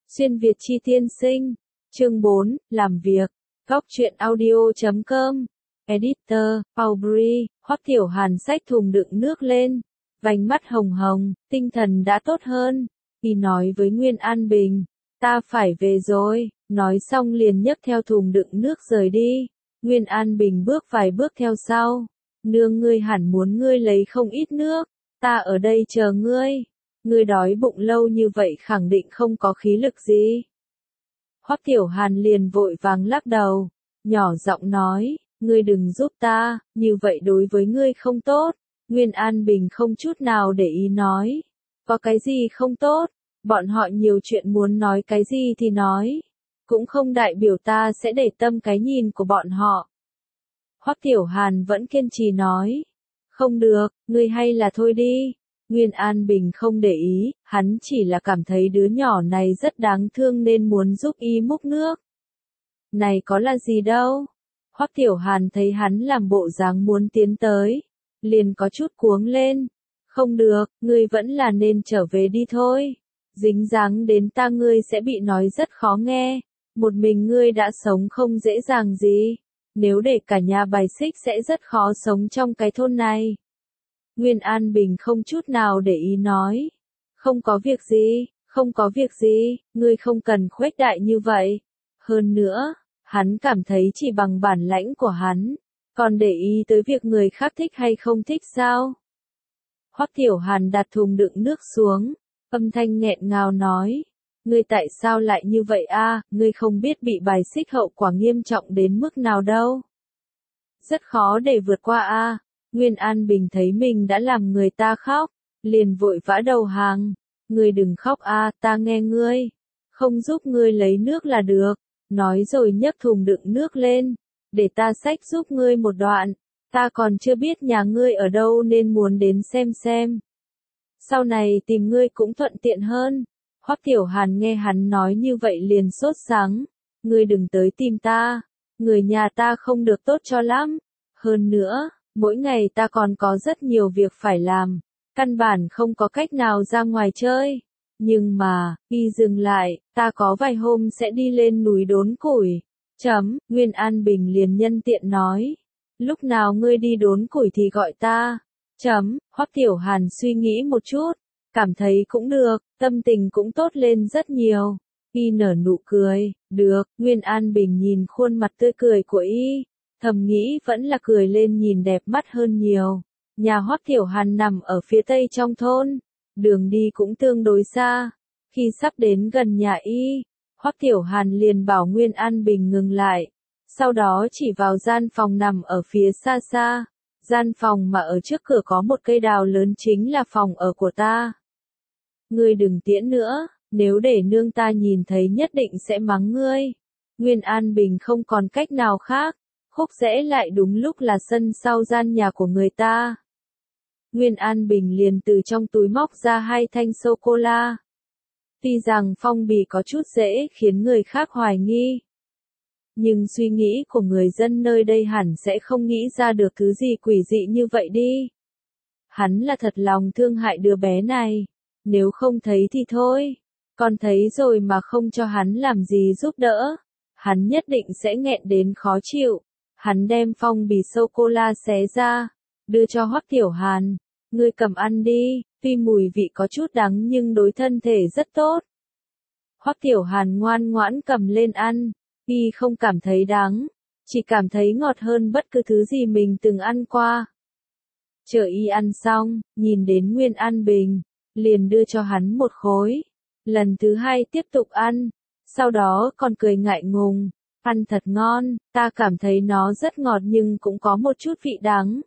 Xuyên Việt Chi tiên sinh. Chương 4, làm việc. Góc truyện audio.com. Editor, Aubrey. Hoắc Tiểu Hàn xách thùng đựng nước lên. Vành mắt hồng hồng, tinh thần đã tốt hơn. Y nói với Nguyên An Bình. Ta phải về rồi. Nói xong liền nhấc theo thùng đựng nước rời đi. Nguyên An Bình bước vài bước theo sau. Nương ngươi hẳn muốn ngươi lấy không ít nước. Ta ở đây chờ ngươi. Ngươi đói bụng lâu như vậy khẳng định không có khí lực gì. Hoắc Tiểu Hàn liền vội vàng lắc đầu, nhỏ giọng nói, ngươi đừng giúp ta, như vậy đối với ngươi không tốt. Nguyên An Bình không chút nào để ý nói, có cái gì không tốt, bọn họ nhiều chuyện muốn nói cái gì thì nói, cũng không đại biểu ta sẽ để tâm cái nhìn của bọn họ. Hoắc Tiểu Hàn vẫn kiên trì nói, không được, ngươi hay là thôi đi. Nguyên An Bình không để ý, hắn chỉ là cảm thấy đứa nhỏ này rất đáng thương nên muốn giúp y múc nước. Này có là gì đâu. Hoắc Tiểu Hàn thấy hắn làm bộ dáng muốn tiến tới, liền có chút cuống lên. Không được, ngươi vẫn là nên trở về đi thôi. Dính dáng đến ta ngươi sẽ bị nói rất khó nghe. Một mình ngươi đã sống không dễ dàng gì. Nếu để cả nhà bài xích sẽ rất khó sống trong cái thôn này. Nguyên An Bình không chút nào để ý nói. Không có việc gì, không có việc gì, ngươi không cần khuếch đại như vậy. Hơn nữa, hắn cảm thấy chỉ bằng bản lãnh của hắn, còn để ý tới việc người khác thích hay không thích sao? Hoắc Tiểu Hàn đặt thùng đựng nước xuống, âm thanh nghẹn ngào nói. Ngươi tại sao lại như vậy a? Ngươi không biết bị bài xích hậu quả nghiêm trọng đến mức nào đâu. Rất khó để vượt qua a. Nguyên An Bình thấy mình đã làm người ta khóc, liền vội vã đầu hàng. Ngươi đừng khóc a, ta nghe ngươi. Không giúp ngươi lấy nước là được. Nói rồi nhấc thùng đựng nước lên. Để ta xách giúp ngươi một đoạn. Ta còn chưa biết nhà ngươi ở đâu nên muốn đến xem. Sau này tìm ngươi cũng thuận tiện hơn. Hoắc Tiểu Hàn nghe hắn nói như vậy liền sốt sắng. Ngươi đừng tới tìm ta. Người nhà ta không được tốt cho lắm. Hơn nữa, mỗi ngày ta còn có rất nhiều việc phải làm, căn bản không có cách nào ra ngoài chơi. Nhưng mà, y dừng lại, ta có vài hôm sẽ đi lên núi đốn củi. Nguyên An Bình liền nhân tiện nói. Lúc nào ngươi đi đốn củi thì gọi ta. Hoắc Tiểu Hàn suy nghĩ một chút, cảm thấy cũng được, tâm tình cũng tốt lên rất nhiều. Y nở nụ cười, được, Nguyên An Bình nhìn khuôn mặt tươi cười của y. Thầm nghĩ vẫn là cười lên nhìn đẹp mắt hơn nhiều. Nhà Hoắc Tiểu Hàn nằm ở phía tây trong thôn. Đường đi cũng tương đối xa. Khi sắp đến gần nhà y, Hoắc Tiểu Hàn liền bảo Nguyên An Bình ngừng lại. Sau đó chỉ vào gian phòng nằm ở phía xa xa. Gian phòng mà ở trước cửa có một cây đào lớn chính là phòng ở của ta. Ngươi đừng tiễn nữa, nếu để nương ta nhìn thấy nhất định sẽ mắng ngươi. Nguyên An Bình không còn cách nào khác. Khúc rẽ lại đúng lúc là sân sau gian nhà của người ta. Nguyên An Bình liền từ trong túi móc ra 2 thanh sô-cô-la. Tuy rằng phong bì có chút dễ khiến người khác hoài nghi. Nhưng suy nghĩ của người dân nơi đây hẳn sẽ không nghĩ ra được thứ gì quỷ dị như vậy đi. Hắn là thật lòng thương hại đứa bé này. Nếu không thấy thì thôi. Còn thấy rồi mà không cho hắn làm gì giúp đỡ. Hắn nhất định sẽ nghẹn đến khó chịu. Hắn đem phong bì sô-cô-la xé ra, đưa cho Hoắc Tiểu Hàn. Ngươi cầm ăn đi, tuy mùi vị có chút đắng nhưng đối thân thể rất tốt. Hoắc Tiểu Hàn ngoan ngoãn cầm lên ăn, y không cảm thấy đắng, chỉ cảm thấy ngọt hơn bất cứ thứ gì mình từng ăn qua. Chờ y ăn xong, nhìn đến Nguyên An Bình, liền đưa cho hắn một khối. Lần thứ 2 tiếp tục ăn, sau đó còn cười ngại ngùng. Ăn thật ngon, ta cảm thấy nó rất ngọt nhưng cũng có một chút vị đắng.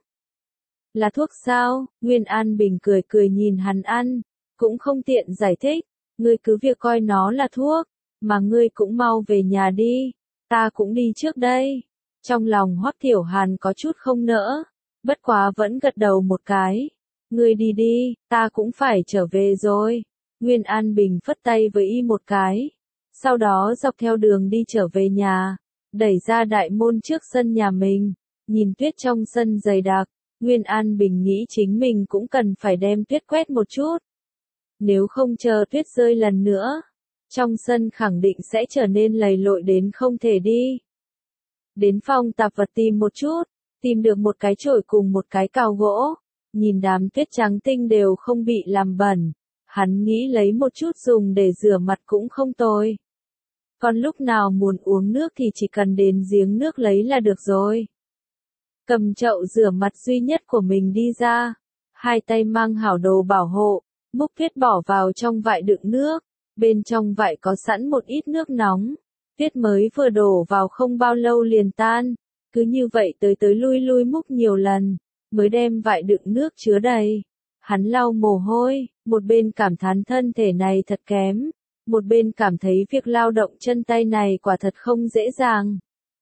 Là thuốc sao? Nguyên An Bình cười cười nhìn hắn ăn, cũng không tiện giải thích. Ngươi cứ việc coi nó là thuốc, mà ngươi cũng mau về nhà đi, ta cũng đi trước đây. Trong lòng Hoắc Tiểu Hàn có chút không nỡ, bất quá vẫn gật đầu một cái. Ngươi đi đi, ta cũng phải trở về rồi. Nguyên An Bình phất tay với y một cái. Sau đó dọc theo đường đi trở về nhà, đẩy ra đại môn trước sân nhà mình, nhìn tuyết trong sân dày đặc, Nguyên An Bình nghĩ chính mình cũng cần phải đem tuyết quét một chút. Nếu không chờ tuyết rơi lần nữa, trong sân khẳng định sẽ trở nên lầy lội đến không thể đi. Đến phòng tạp vật tìm một chút, tìm được một cái chổi cùng một cái cào gỗ, nhìn đám tuyết trắng tinh đều không bị làm bẩn, hắn nghĩ lấy một chút dùng để rửa mặt cũng không tồi. Còn lúc nào muốn uống nước thì chỉ cần đến giếng nước lấy là được rồi. Cầm chậu rửa mặt duy nhất của mình đi ra, hai tay mang hảo đồ bảo hộ, múc tuyết bỏ vào trong vại đựng nước, bên trong vại có sẵn một ít nước nóng, tuyết mới vừa đổ vào không bao lâu liền tan, cứ như vậy tới tới lui lui múc nhiều lần, mới đem vại đựng nước chứa đầy. Hắn lau mồ hôi, một bên cảm thán thân thể này thật kém, một bên cảm thấy việc lao động chân tay này quả thật không dễ dàng.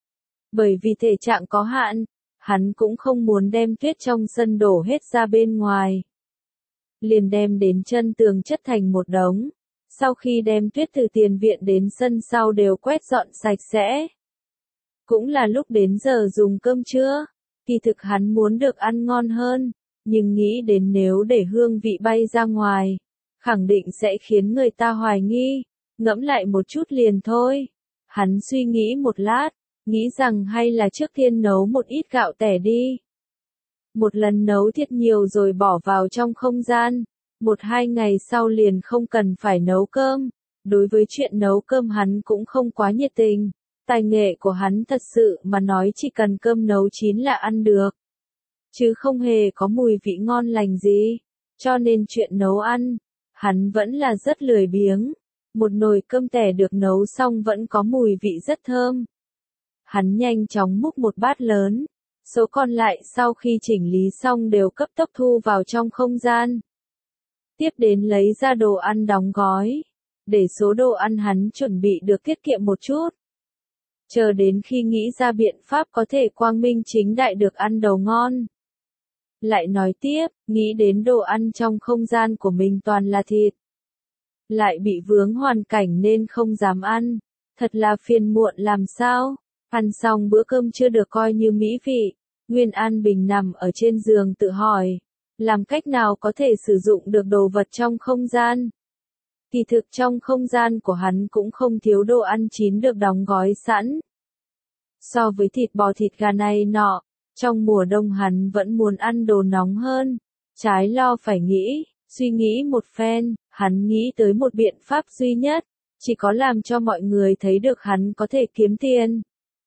Bởi vì thể trạng có hạn, hắn cũng không muốn đem tuyết trong sân đổ hết ra bên ngoài. Liền đem đến chân tường chất thành một đống, sau khi đem tuyết từ tiền viện đến sân sau đều quét dọn sạch sẽ. Cũng là lúc đến giờ dùng cơm trưa, kỳ thực hắn muốn được ăn ngon hơn, nhưng nghĩ đến nếu để hương vị bay ra ngoài, khẳng định sẽ khiến người ta hoài nghi, ngẫm lại một chút liền thôi. Hắn suy nghĩ một lát, nghĩ rằng hay là trước tiên nấu một ít gạo tẻ đi. Một lần nấu thiệt nhiều rồi bỏ vào trong không gian, 1-2 ngày sau liền không cần phải nấu cơm. Đối với chuyện nấu cơm hắn cũng không quá nhiệt tình, tài nghệ của hắn thật sự mà nói chỉ cần cơm nấu chín là ăn được, chứ không hề có mùi vị ngon lành gì, cho nên chuyện nấu ăn, hắn vẫn là rất lười biếng. Một nồi cơm tẻ được nấu xong vẫn có mùi vị rất thơm. Hắn nhanh chóng múc một bát lớn, số còn lại sau khi chỉnh lý xong đều cấp tốc thu vào trong không gian. Tiếp đến lấy ra đồ ăn đóng gói, để số đồ ăn hắn chuẩn bị được tiết kiệm một chút. Chờ đến khi nghĩ ra biện pháp có thể quang minh chính đại được ăn đồ ngon. Lại nói tiếp, nghĩ đến đồ ăn trong không gian của mình toàn là thịt. Lại bị vướng hoàn cảnh nên không dám ăn, thật là phiền muộn làm sao. Ăn xong bữa cơm chưa được coi như mỹ vị, Nguyên An Bình nằm ở trên giường tự hỏi, làm cách nào có thể sử dụng được đồ vật trong không gian. Kỳ thực trong không gian của hắn cũng không thiếu đồ ăn chín được đóng gói sẵn. So với thịt bò thịt gà này nọ, trong mùa đông hắn vẫn muốn ăn đồ nóng hơn, trái lo phải nghĩ, suy nghĩ một phen, hắn nghĩ tới một biện pháp duy nhất, chỉ có làm cho mọi người thấy được hắn có thể kiếm tiền.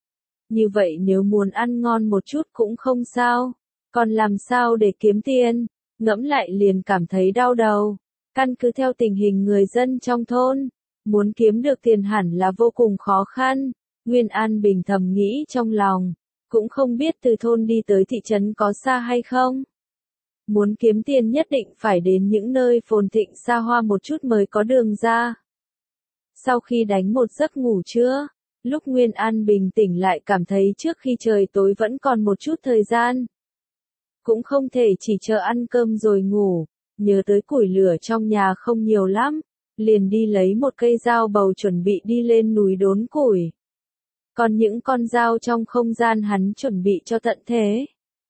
Như vậy nếu muốn ăn ngon một chút cũng không sao, còn làm sao để kiếm tiền, ngẫm lại liền cảm thấy đau đầu. Căn cứ theo tình hình người dân trong thôn, muốn kiếm được tiền hẳn là vô cùng khó khăn. Nguyên An Bình thầm nghĩ trong lòng, cũng không biết từ thôn đi tới thị trấn có xa hay không. Muốn kiếm tiền nhất định phải đến những nơi phồn thịnh xa hoa một chút mới có đường ra. Sau khi đánh một giấc ngủ trưa, lúc Nguyên An bình tỉnh lại cảm thấy trước khi trời tối vẫn còn một chút thời gian. Cũng không thể chỉ chờ ăn cơm rồi ngủ, nhớ tới củi lửa trong nhà không nhiều lắm, liền đi lấy một cây dao bầu chuẩn bị đi lên núi đốn củi. Còn những con dao trong không gian hắn chuẩn bị cho tận thế.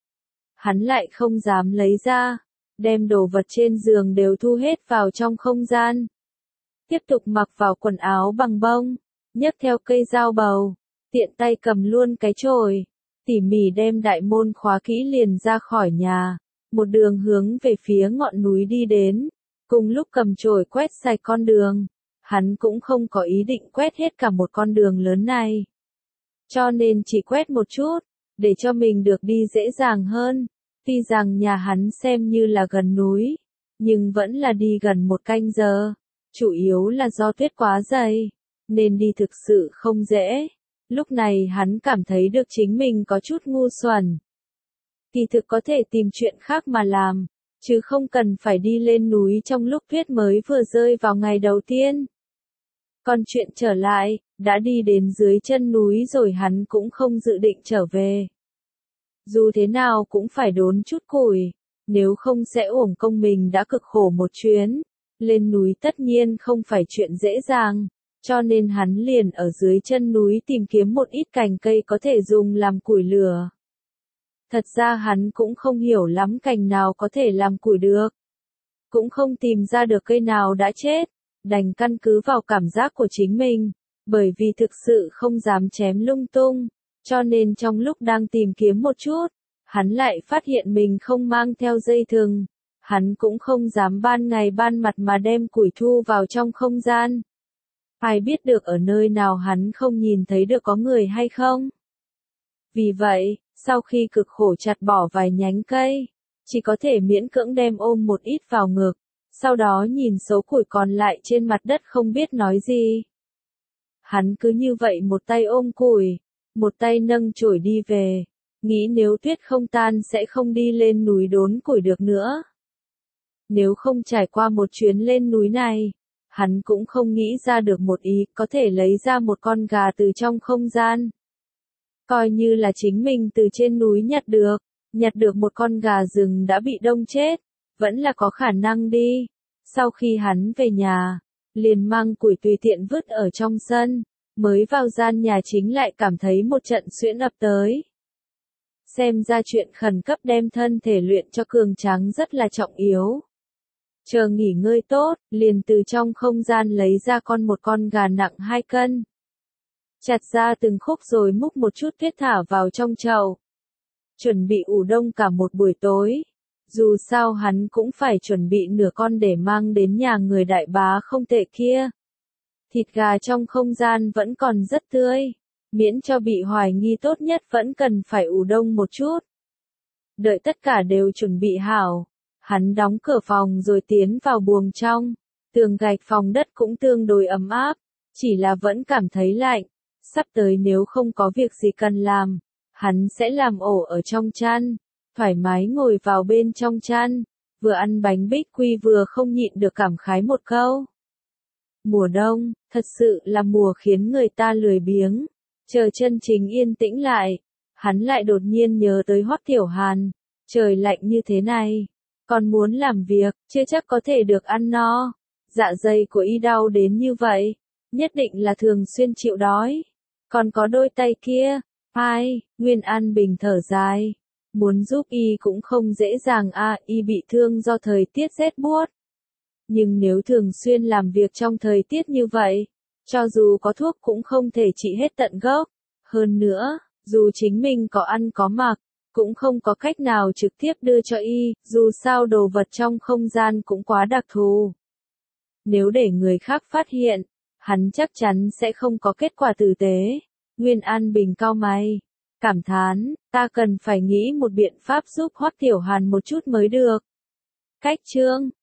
Hắn lại không dám lấy ra, đem đồ vật trên giường đều thu hết vào trong không gian. Tiếp tục mặc vào quần áo bằng bông, nhấc theo cây dao bầu, tiện tay cầm luôn cái chổi, tỉ mỉ đem đại môn khóa kỹ liền ra khỏi nhà, một đường hướng về phía ngọn núi đi đến, cùng lúc cầm chổi quét sạch con đường. Hắn cũng không có ý định quét hết cả một con đường lớn này, cho nên chỉ quét một chút, để cho mình được đi dễ dàng hơn. Tuy rằng nhà hắn xem như là gần núi, nhưng vẫn là đi gần 1 canh giờ, chủ yếu là do tuyết quá dày, nên đi thực sự không dễ. Lúc này hắn cảm thấy được chính mình có chút ngu xuẩn. Kỳ thực có thể tìm chuyện khác mà làm, chứ không cần phải đi lên núi trong lúc tuyết mới vừa rơi vào ngày đầu tiên. Còn chuyện trở lại, đã đi đến dưới chân núi rồi hắn cũng không dự định trở về. Dù thế nào cũng phải đốn chút củi, nếu không sẽ uổng công mình đã cực khổ một chuyến. Lên núi tất nhiên không phải chuyện dễ dàng, cho nên hắn liền ở dưới chân núi tìm kiếm một ít cành cây có thể dùng làm củi lửa. Thật ra hắn cũng không hiểu lắm cành nào có thể làm củi được. Cũng không tìm ra được cây nào đã chết, đành căn cứ vào cảm giác của chính mình, bởi vì thực sự không dám chém lung tung, cho nên trong lúc đang tìm kiếm một chút, hắn lại phát hiện mình không mang theo dây thừng. Hắn cũng không dám ban ngày ban mặt mà đem củi thu vào trong không gian. Ai biết được ở nơi nào hắn không nhìn thấy được có người hay không? Vì vậy, sau khi cực khổ chặt bỏ vài nhánh cây, chỉ có thể miễn cưỡng đem ôm một ít vào ngực, sau đó nhìn số củi còn lại trên mặt đất không biết nói gì. Hắn cứ như vậy một tay ôm củi, một tay nâng chổi đi về, nghĩ nếu tuyết không tan sẽ không đi lên núi đốn củi được nữa. Nếu không trải qua một chuyến lên núi này, hắn cũng không nghĩ ra được một ý có thể lấy ra một con gà từ trong không gian. Coi như là chính mình từ trên núi nhặt được một con gà rừng đã bị đông chết, vẫn là có khả năng đi. Sau khi hắn về nhà, liền mang củi tùy tiện vứt ở trong sân, mới vào gian nhà chính lại cảm thấy một trận suyễn ập tới. Xem ra chuyện khẩn cấp đem thân thể luyện cho cường tráng rất là trọng yếu. Chờ nghỉ ngơi tốt, liền từ trong không gian lấy ra một con gà nặng 2 cân. Chặt ra từng khúc rồi múc một chút tuyết thả vào trong chậu. Chuẩn bị ủ đông cả một buổi tối. Dù sao hắn cũng phải chuẩn bị nửa con để mang đến nhà người đại bá không tệ kia. Thịt gà trong không gian vẫn còn rất tươi. Miễn cho bị hoài nghi tốt nhất vẫn cần phải ủ đông một chút. Đợi tất cả đều chuẩn bị hảo. Hắn đóng cửa phòng rồi tiến vào buồng trong. Tường gạch phòng đất cũng tương đối ấm áp. Chỉ là vẫn cảm thấy lạnh. Sắp tới nếu không có việc gì cần làm, hắn sẽ làm ổ ở trong chăn. Thoải mái ngồi vào bên trong chăn. Vừa ăn bánh bích quy vừa không nhịn được cảm khái một câu. Mùa đông, thật sự là mùa khiến người ta lười biếng. Chờ chân chính yên tĩnh lại. Hắn lại đột nhiên nhớ tới Hoắc Tiểu Hàn. Trời lạnh như thế này. Còn muốn làm việc, chưa chắc có thể được ăn no. Dạ dày của y đau đến như vậy, nhất định là thường xuyên chịu đói. Còn có đôi tay kia, ai, Nguyên An Bình thở dài. Muốn giúp y cũng không dễ dàng y bị thương do thời tiết rét buốt. Nhưng nếu thường xuyên làm việc trong thời tiết như vậy, cho dù có thuốc cũng không thể trị hết tận gốc. Hơn nữa, dù chính mình có ăn có mặc, cũng không có cách nào trực tiếp đưa cho y, dù sao đồ vật trong không gian cũng quá đặc thù. Nếu để người khác phát hiện, hắn chắc chắn sẽ không có kết quả tử tế. Nguyên An Bình cau mày, cảm thán, ta cần phải nghĩ một biện pháp giúp Hoắc Tiểu Hàn một chút mới được. Cách chương